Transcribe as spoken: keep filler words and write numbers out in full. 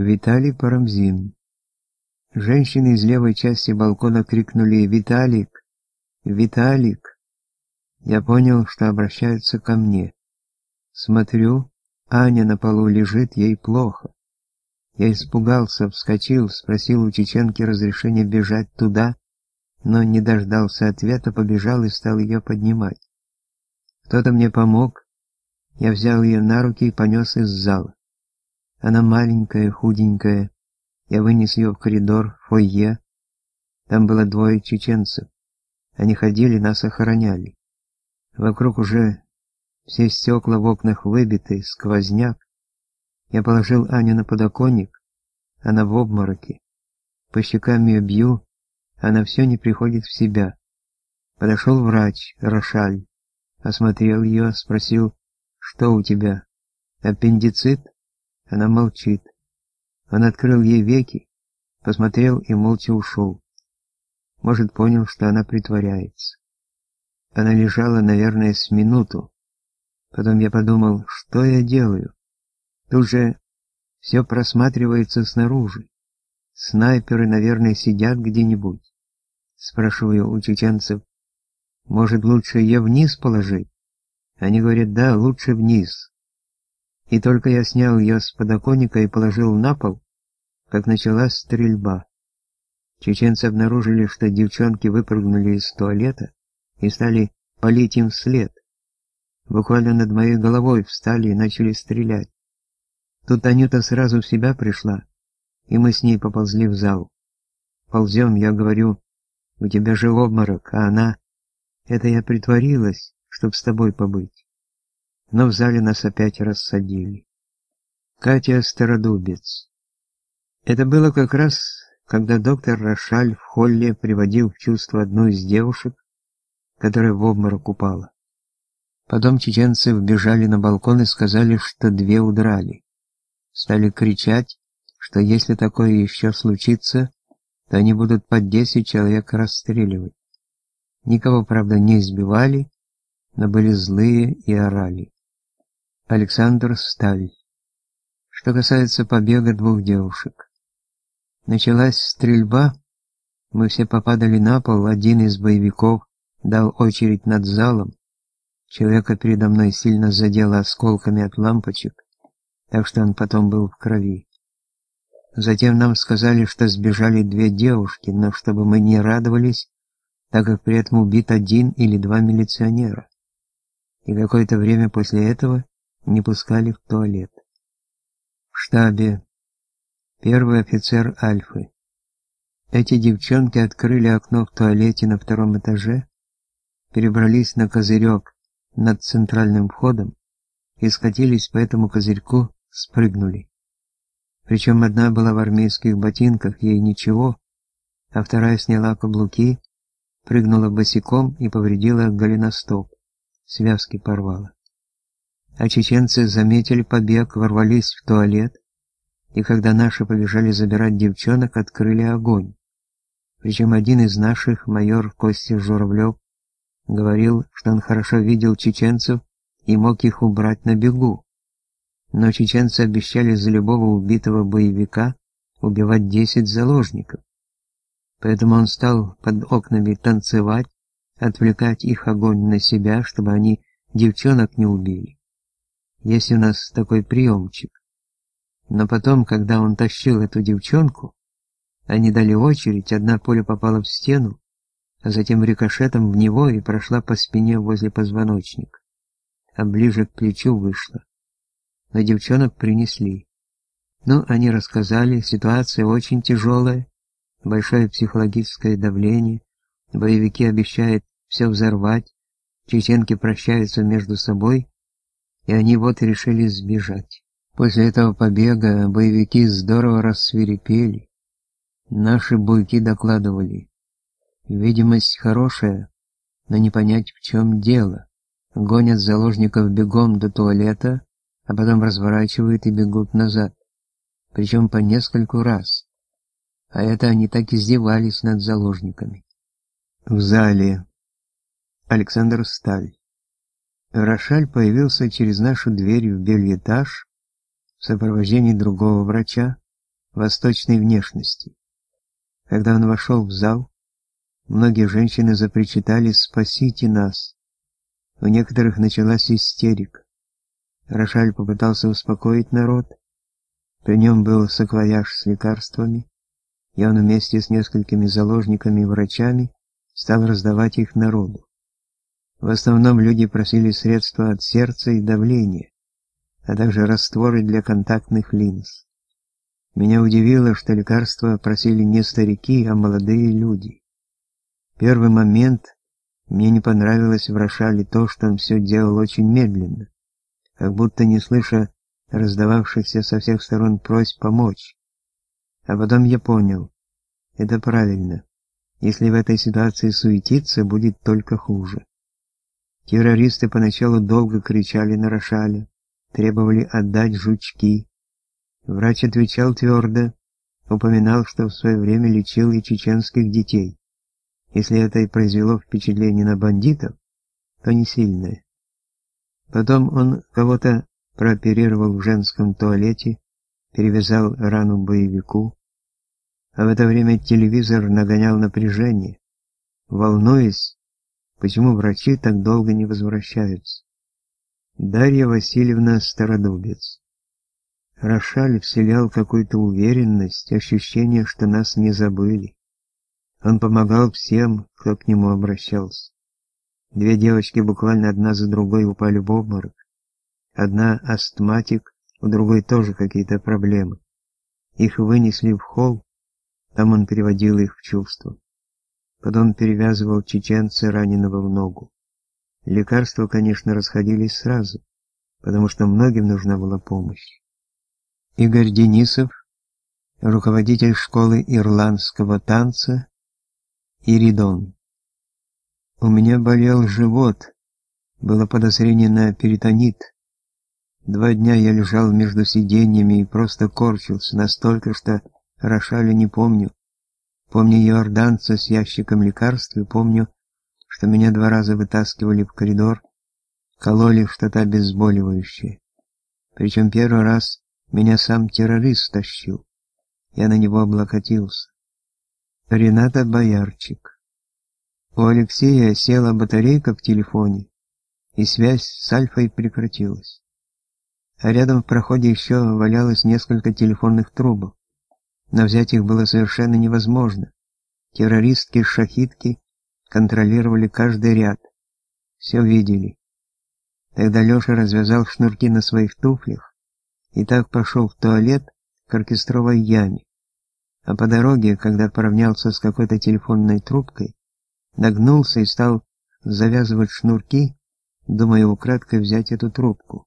Виталий Парамзин. Женщины из левой части балкона крикнули «Виталик! Виталик!». Я понял, что обращаются ко мне. Смотрю, Аня на полу лежит, ей плохо. Я испугался, вскочил, спросил у чеченки разрешения бежать туда, но не дождался ответа, побежал и стал ее поднимать. Кто-то мне помог, я взял ее на руки и понес из зала. Она маленькая, худенькая, я вынес ее в коридор, фойе. Там было двое чеченцев. Они ходили, нас охраняли. Вокруг уже все стекла в окнах выбиты, сквозняк. Я положил Аню на подоконник, она в обмороке. По щекам ее бью, она все не приходит в себя. Подошел врач, Рошаль, осмотрел ее, спросил, что у тебя, аппендицит? Она молчит. Он открыл ей веки, посмотрел и молча ушел. Может, понял, что она притворяется. Она лежала, наверное, с минуту. Потом я подумал, что я делаю? Тут же все просматривается снаружи. Снайперы, наверное, сидят где-нибудь. Спрашиваю у чеченцев, может, лучше ее вниз положить? Они говорят, да, лучше вниз. И только я снял ее с подоконника и положил на пол, как началась стрельба. Чеченцы обнаружили, что девчонки выпрыгнули из туалета и стали палить им вслед. Буквально над моей головой встали и начали стрелять. Тут Анюта сразу в себя пришла, и мы с ней поползли в зал. Ползем, я говорю, у тебя же обморок, а она... Это я притворилась, чтоб с тобой побыть. Но в зале нас опять рассадили. Катя Стародубец. Это было как раз, когда доктор Рошаль в холле приводил в чувство одну из девушек, которая в обморок упала. Потом чеченцы вбежали на балкон и сказали, что две удрали. Стали кричать, что если такое еще случится, то они будут по десять человек расстреливать. Никого, правда, не избивали, но были злые и орали. Александр Сталь. Что касается побега двух девушек. Началась стрельба, мы все попадали на пол, один из боевиков дал очередь над залом, человека передо мной сильно задело осколками от лампочек, так что он потом был в крови. Затем нам сказали, что сбежали две девушки, но чтобы мы не радовались, так как при этом убит один или два милиционера. И какое-то время после этого не пускали в туалет. В штабе первый офицер Альфы. Эти девчонки открыли окно в туалете на втором этаже, перебрались на козырек над центральным входом и скатились по этому козырьку, спрыгнули. Причем одна была в армейских ботинках, ей ничего, а вторая сняла каблуки, прыгнула босиком и повредила голеностоп, связки порвала. А чеченцы заметили побег, ворвались в туалет, и когда наши побежали забирать девчонок, открыли огонь. Причем один из наших, майор Костя Журавлев, говорил, что он хорошо видел чеченцев и мог их убрать на бегу. Но чеченцы обещали за любого убитого боевика убивать десять заложников. Поэтому он стал под окнами танцевать, отвлекать их огонь на себя, чтобы они девчонок не убили. Есть у нас такой приемчик. Но потом, когда он тащил эту девчонку, они дали очередь, одна пуля попала в стену, а затем рикошетом в него и прошла по спине возле позвоночника, а ближе к плечу вышла. Но девчонок принесли. Ну, они рассказали, ситуация очень тяжелая, большое психологическое давление, боевики обещают все взорвать, чеченки прощаются между собой, и они вот решили сбежать. После этого побега боевики здорово рассвирепели. Наши буйки докладывали. Видимость хорошая, но не понять, в чем дело. Гонят заложников бегом до туалета, а потом разворачивают и бегут назад. Причем по нескольку раз. А это они так издевались над заложниками. В зале. Александр Сталь. Рошаль появился через нашу дверь в бельэтаж в сопровождении другого врача, восточной внешности. Когда он вошел в зал, многие женщины запричитали «Спасите нас!». У некоторых началась истерика. Рошаль попытался успокоить народ. При нем был саквояж с лекарствами, и он вместе с несколькими заложниками и врачами стал раздавать их народу. В основном люди просили средства от сердца и давления, а также растворы для контактных линз. Меня удивило, что лекарства просили не старики, а молодые люди. В первый момент мне не понравилось в Рошале то, что он все делал очень медленно, как будто не слыша раздававшихся со всех сторон просьб помочь. А потом я понял, это правильно. Если в этой ситуации суетиться, будет только хуже. Террористы поначалу долго кричали на Рошаля, требовали отдать жучки. Врач отвечал твердо, упоминал, что в свое время лечил и чеченских детей. Если это и произвело впечатление на бандитов, то не сильное. Потом он кого-то прооперировал в женском туалете, перевязал рану боевику, а в это время телевизор нагонял напряжение, волнуясь, почему врачи так долго не возвращаются. Дарья Васильевна Стародубец. Рошаль вселял какую-то уверенность, ощущение, что нас не забыли. Он помогал всем, кто к нему обращался. Две девочки буквально одна за другой упали в обморок. Одна астматик, у другой тоже какие-то проблемы. Их вынесли в холл, там он переводил их в чувство. Потом перевязывал чеченца, раненого в ногу. Лекарства, конечно, расходились сразу, потому что многим нужна была помощь. Игорь Денисов, руководитель школы ирландского танца Иридон. У меня болел живот, было подозрение на перитонит. Два дня я лежал между сиденьями и просто корчился настолько, что Рошаля не помню. Помню иорданца с ящиком лекарств и помню, что меня два раза вытаскивали в коридор, кололи что-то обезболивающее. Причем первый раз меня сам террорист тащил. Я на него облокотился. Рената Боярчик. У Алексея села батарейка в телефоне, и связь с Альфой прекратилась. А рядом в проходе еще валялось несколько телефонных трубок, но взять их было совершенно невозможно. Террористки-шахидки контролировали каждый ряд, все видели. Тогда Леша развязал шнурки на своих туфлях и так пошел в туалет к оркестровой яме. А по дороге, когда поравнялся с какой-то телефонной трубкой, нагнулся и стал завязывать шнурки, думая украдкой взять эту трубку.